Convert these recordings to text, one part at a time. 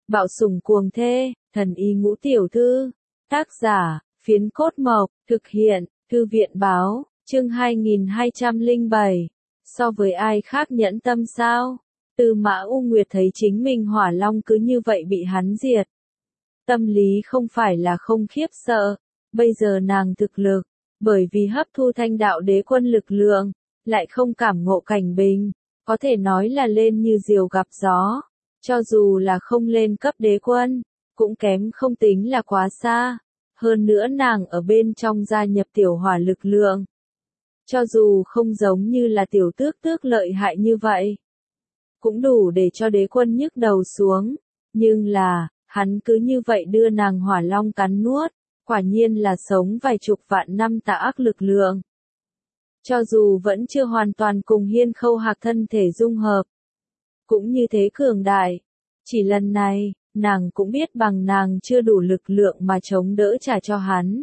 Bạo sủng cuồng thê, thần y ngũ tiểu thư. Tác giả, Phiến Cốt Mộc, thực hiện, Thư viện báo, chương 2207. So với ai khác nhẫn tâm sao? Tư Mã U Nguyệt thấy chính mình Hỏa Long cứ như vậy bị hắn diệt. Tâm lý không phải là không khiếp sợ, bây giờ nàng thực lực, bởi vì hấp thu Thanh Đạo Đế Quân lực lượng, lại không cảm ngộ cảnh bình, có thể nói là lên như diều gặp gió. Cho dù là không lên cấp đế quân, cũng kém không tính là quá xa. Hơn nữa nàng ở bên trong gia nhập tiểu hỏa lực lượng. Cho dù không giống như là tiểu tước tước lợi hại như vậy, cũng đủ để cho đế quân nhức đầu xuống. Nhưng là, hắn cứ như vậy đưa nàng Hỏa Long cắn nuốt, quả nhiên là sống vài chục vạn năm tà ác lực lượng. Cho dù vẫn chưa hoàn toàn cùng Hiên Khâu Hạc thân thể dung hợp, cũng như thế cường đại. Chỉ lần này, nàng cũng biết bằng nàng chưa đủ lực lượng mà chống đỡ trả cho hắn.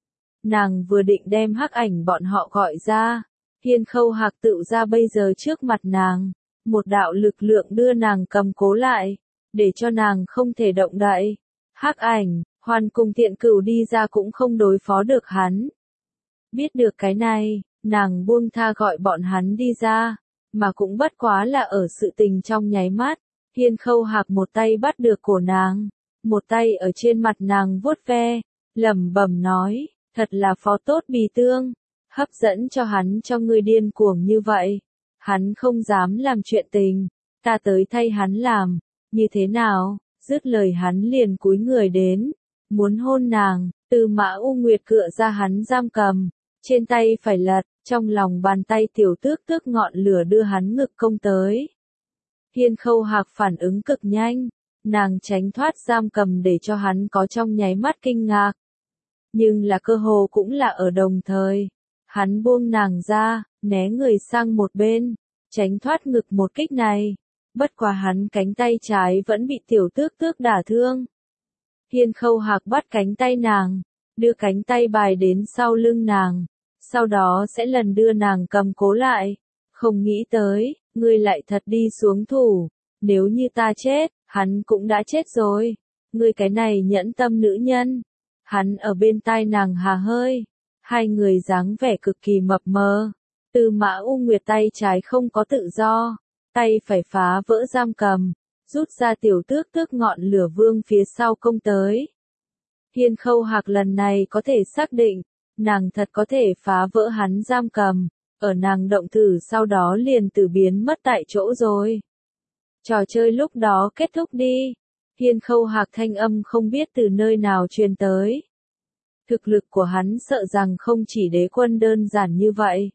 Nàng vừa định đem hắc ảnh bọn họ gọi ra, Hiên Khâu Hạc tự ra bây giờ trước mặt nàng, một đạo lực lượng đưa nàng cầm cố lại, để cho nàng không thể động đậy. Hắc ảnh, Hoàn cùng Tiện Cửu đi ra cũng không đối phó được hắn. Biết được cái này, nàng buông tha gọi bọn hắn đi ra, mà cũng bất quá là ở sự tình trong nháy mắt. Hiên Khâu Hạc một tay bắt được cổ nàng, một tay ở trên mặt nàng vuốt ve, lẩm bẩm nói, thật là phó tốt bì tương, hấp dẫn cho hắn cho ngươi điên cuồng như vậy. Hắn không dám làm chuyện tình, ta tới thay hắn làm, như thế nào? Dứt lời hắn liền cúi người đến, muốn hôn nàng. Tư Mã U Nguyệt cựa ra hắn giam cầm, trên tay phải lật, trong lòng bàn tay tiểu tước tước ngọn lửa đưa hắn ngực công tới. Hiên Khâu Hạc phản ứng cực nhanh, nàng tránh thoát giam cầm để cho hắn có trong nháy mắt kinh ngạc. Nhưng là cơ hồ cũng là ở đồng thời, hắn buông nàng ra, né người sang một bên, tránh thoát ngực một kích này. Bất quá hắn cánh tay trái vẫn bị tiểu tước tước đả thương. Hiên Khâu Hạc bắt cánh tay nàng, đưa cánh tay bài đến sau lưng nàng, sau đó sẽ lần đưa nàng cầm cố lại. Không nghĩ tới, ngươi lại thật đi xuống thủ, nếu như ta chết, hắn cũng đã chết rồi. Ngươi cái này nhẫn tâm nữ nhân. Hắn ở bên tai nàng hà hơi, hai người dáng vẻ cực kỳ mập mờ. Tư Mã U Nguyệt tay trái không có tự do, tay phải phá vỡ giam cầm, rút ra tiểu tước tước ngọn lửa vương phía sau công tới. Hiên Khâu Hạc lần này có thể xác định, nàng thật có thể phá vỡ hắn giam cầm, ở nàng động thử sau đó liền từ biến mất tại chỗ rồi. Trò chơi lúc đó kết thúc đi. Hiên Khâu Hạc thanh âm không biết từ nơi nào truyền tới. Thực lực của hắn sợ rằng không chỉ đế quân đơn giản như vậy.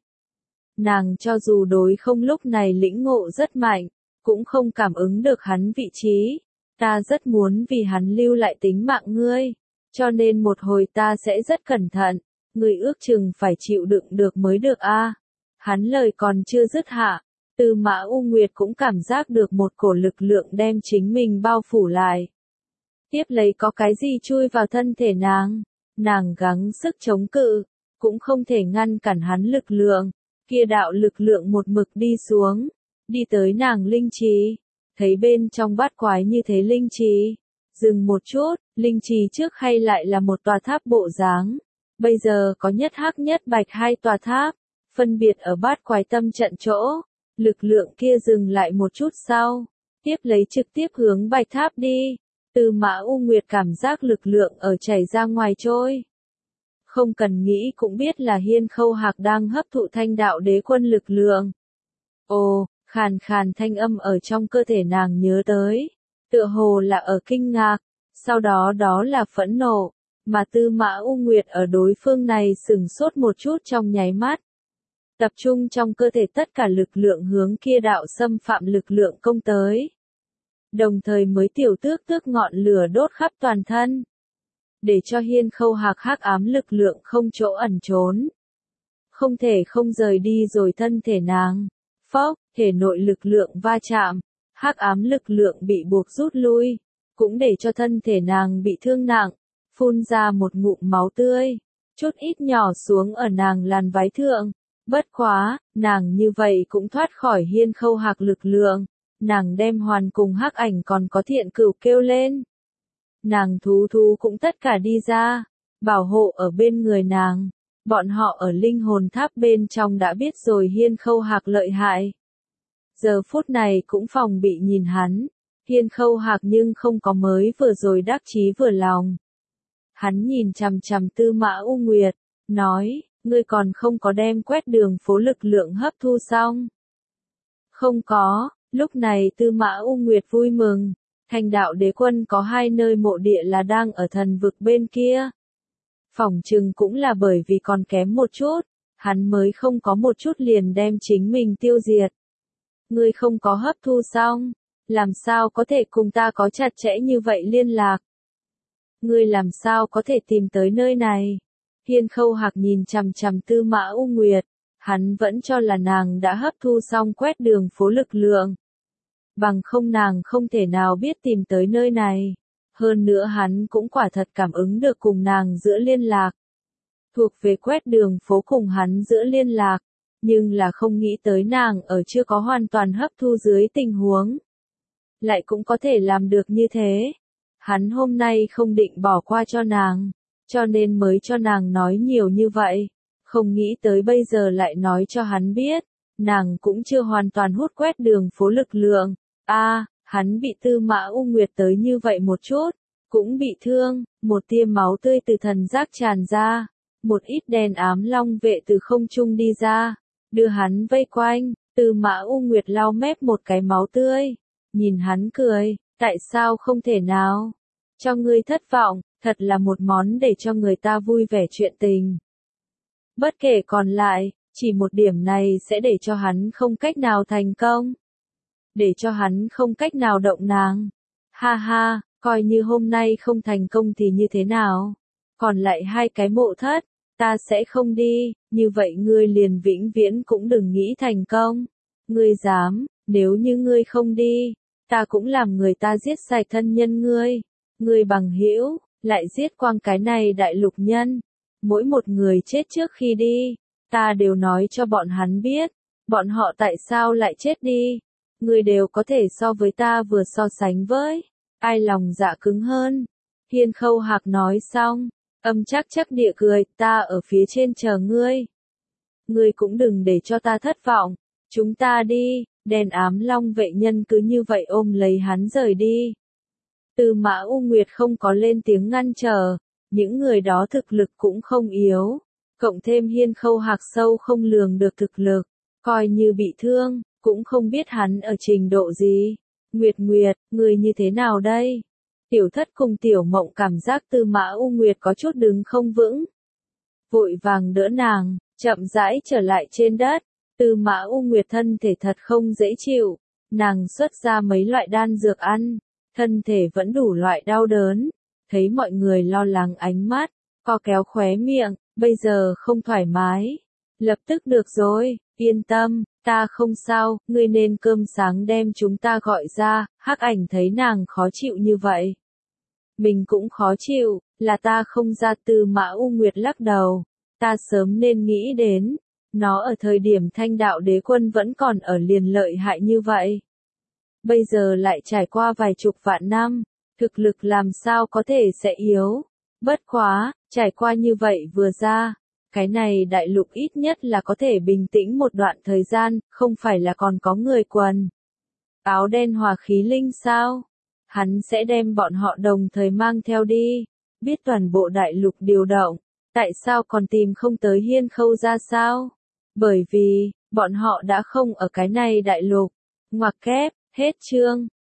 Nàng cho dù đối không lúc này lĩnh ngộ rất mạnh, cũng không cảm ứng được hắn vị trí. Ta rất muốn vì hắn lưu lại tính mạng ngươi, cho nên một hồi ta sẽ rất cẩn thận, ngươi ước chừng phải chịu đựng được mới được a. Hắn lời còn chưa dứt hạ, Tư Mã U Nguyệt cũng cảm giác được một cổ lực lượng đem chính mình bao phủ lại. Tiếp lấy có cái gì chui vào thân thể nàng gắng sức chống cự, cũng không thể ngăn cản hắn lực lượng. Kia đạo lực lượng một mực đi xuống, đi tới nàng linh trì, thấy bên trong bát quái như thế linh trì. Dừng một chút, linh trì trước hay lại là một tòa tháp bộ dáng, bây giờ có nhất hắc nhất bạch hai tòa tháp, phân biệt ở bát quái tâm trận chỗ. Lực lượng kia dừng lại một chút sau, tiếp lấy trực tiếp hướng bạch tháp đi. Tư Mã U Nguyệt cảm giác lực lượng ở chảy ra ngoài trôi. Không cần nghĩ cũng biết là Hiên Khâu Hạc đang hấp thụ Thanh Đạo Đế Quân lực lượng. Ồ, khàn khàn thanh âm ở trong cơ thể nàng nhớ tới, tựa hồ là ở kinh ngạc, sau đó đó là phẫn nộ, mà Tư Mã U Nguyệt ở đối phương này sừng sốt một chút trong nháy mắt. Tập trung trong cơ thể tất cả lực lượng hướng kia đạo xâm phạm lực lượng công tới. Đồng thời mới tiểu tước tước ngọn lửa đốt khắp toàn thân, để cho Hiên Khâu Hạc hắc ám lực lượng không chỗ ẩn trốn. Không thể không rời đi rồi thân thể nàng. Phốc, thể nội lực lượng va chạm, hắc ám lực lượng bị buộc rút lui, cũng để cho thân thể nàng bị thương nặng, phun ra một ngụm máu tươi, chút ít nhỏ xuống ở nàng làn váy thượng. Bất quá, nàng như vậy cũng thoát khỏi Hiên Khâu Hạc lực lượng, nàng đem Hoàn cùng Hắc Ảnh còn có Thiện Cửu kêu lên. Nàng thú cũng tất cả đi ra, bảo hộ ở bên người nàng. Bọn họ ở linh hồn tháp bên trong đã biết rồi Hiên Khâu Hạc lợi hại. Giờ phút này cũng phòng bị nhìn hắn. Hiên Khâu Hạc nhưng không có mới vừa rồi đắc chí vừa lòng. Hắn nhìn chằm chằm Tư Mã U Nguyệt, nói, ngươi còn không có đem quét đường phố lực lượng hấp thu xong. Không có, lúc này Tư Mã U Nguyệt vui mừng, Thành Đạo Đế Quân có 2 nơi mộ địa là đang ở thần vực bên kia. Phỏng chừng cũng là bởi vì còn kém một chút, hắn mới không có một chút liền đem chính mình tiêu diệt. Ngươi không có hấp thu xong, làm sao có thể cùng ta có chặt chẽ như vậy liên lạc? Ngươi làm sao có thể tìm tới nơi này? Hiên Khâu Hạc nhìn chằm chằm Tư Mã U Nguyệt, hắn vẫn cho là nàng đã hấp thu xong quét đường phố lực lượng. Bằng không nàng không thể nào biết tìm tới nơi này. Hơn nữa hắn cũng quả thật cảm ứng được cùng nàng giữa liên lạc. Thuộc về quét đường phố cùng hắn giữa liên lạc, nhưng là không nghĩ tới nàng ở chưa có hoàn toàn hấp thu dưới tình huống. Lại cũng có thể làm được như thế. Hắn hôm nay không định bỏ qua cho nàng, cho nên mới cho nàng nói nhiều như vậy. Không nghĩ tới bây giờ lại nói cho hắn biết, nàng cũng chưa hoàn toàn hút quét đường phố lực lượng. Hắn bị Tư Mã U Nguyệt tới như vậy một chút, cũng bị thương, một tia máu tươi từ thần giác tràn ra, một ít đèn ám long vệ từ không trung đi ra, đưa hắn vây quanh. Tư Mã U Nguyệt lau mép một cái máu tươi, nhìn hắn cười, tại sao không thể nào? Cho ngươi thất vọng, thật là một món để cho người ta vui vẻ chuyện tình. Bất kể còn lại, chỉ một điểm này sẽ để cho hắn không cách nào thành công. Để cho hắn không cách nào động nàng. Ha ha, coi như hôm nay không thành công thì như thế nào? Còn lại 2 cái mộ thất, ta sẽ không đi, như vậy ngươi liền vĩnh viễn cũng đừng nghĩ thành công. Ngươi dám, nếu như ngươi không đi, ta cũng làm người ta giết sạch thân nhân ngươi. Ngươi bằng hữu, lại giết quang cái này đại lục nhân. Mỗi một người chết trước khi đi, ta đều nói cho bọn hắn biết, bọn họ tại sao lại chết đi. Ngươi đều có thể so với ta vừa so sánh với, ai lòng dạ cứng hơn. Hiên Khâu Hạc nói xong, âm chắc địa cười, ta ở phía trên chờ ngươi. Ngươi cũng đừng để cho ta thất vọng, chúng ta đi. Đèn ám long vệ nhân cứ như vậy ôm lấy hắn rời đi. Tư Mã U Nguyệt không có lên tiếng ngăn trở, những người đó thực lực cũng không yếu, cộng thêm Hiên Khâu Hạc sâu không lường được thực lực, coi như bị thương, cũng không biết hắn ở trình độ gì. Nguyệt, người như thế nào đây? Tiểu Thất cùng Tiểu Mộng cảm giác Tư Mã U Nguyệt có chút đứng không vững. Vội vàng đỡ nàng, chậm rãi trở lại trên đất. Tư Mã U Nguyệt thân thể thật không dễ chịu, nàng xuất ra mấy loại đan dược ăn, thân thể vẫn đủ loại đau đớn. Thấy mọi người lo lắng ánh mắt, co kéo khóe miệng, bây giờ không thoải mái. Lập tức được rồi, yên tâm, ta không sao, ngươi nên cơm sáng đem chúng ta gọi ra. Hắc Ảnh thấy nàng khó chịu như vậy. Mình cũng khó chịu, là ta không ra. Tư Mã U Nguyệt lắc đầu, ta sớm nên nghĩ đến. Nó ở thời điểm Thanh Đạo Đế Quân vẫn còn ở liền lợi hại như vậy. Bây giờ lại trải qua vài chục vạn năm, thực lực làm sao có thể sẽ yếu. Bất quá, trải qua như vậy vừa ra, cái này đại lục ít nhất là có thể bình tĩnh một đoạn thời gian, không phải là còn có người quần áo đen hòa khí linh sao? Hắn sẽ đem bọn họ đồng thời mang theo đi, biết toàn bộ đại lục điều động, tại sao còn tìm không tới Hiên Khâu ra sao? Bởi vì, bọn họ đã không ở cái này đại lục. Ngoặc kép, hết chương.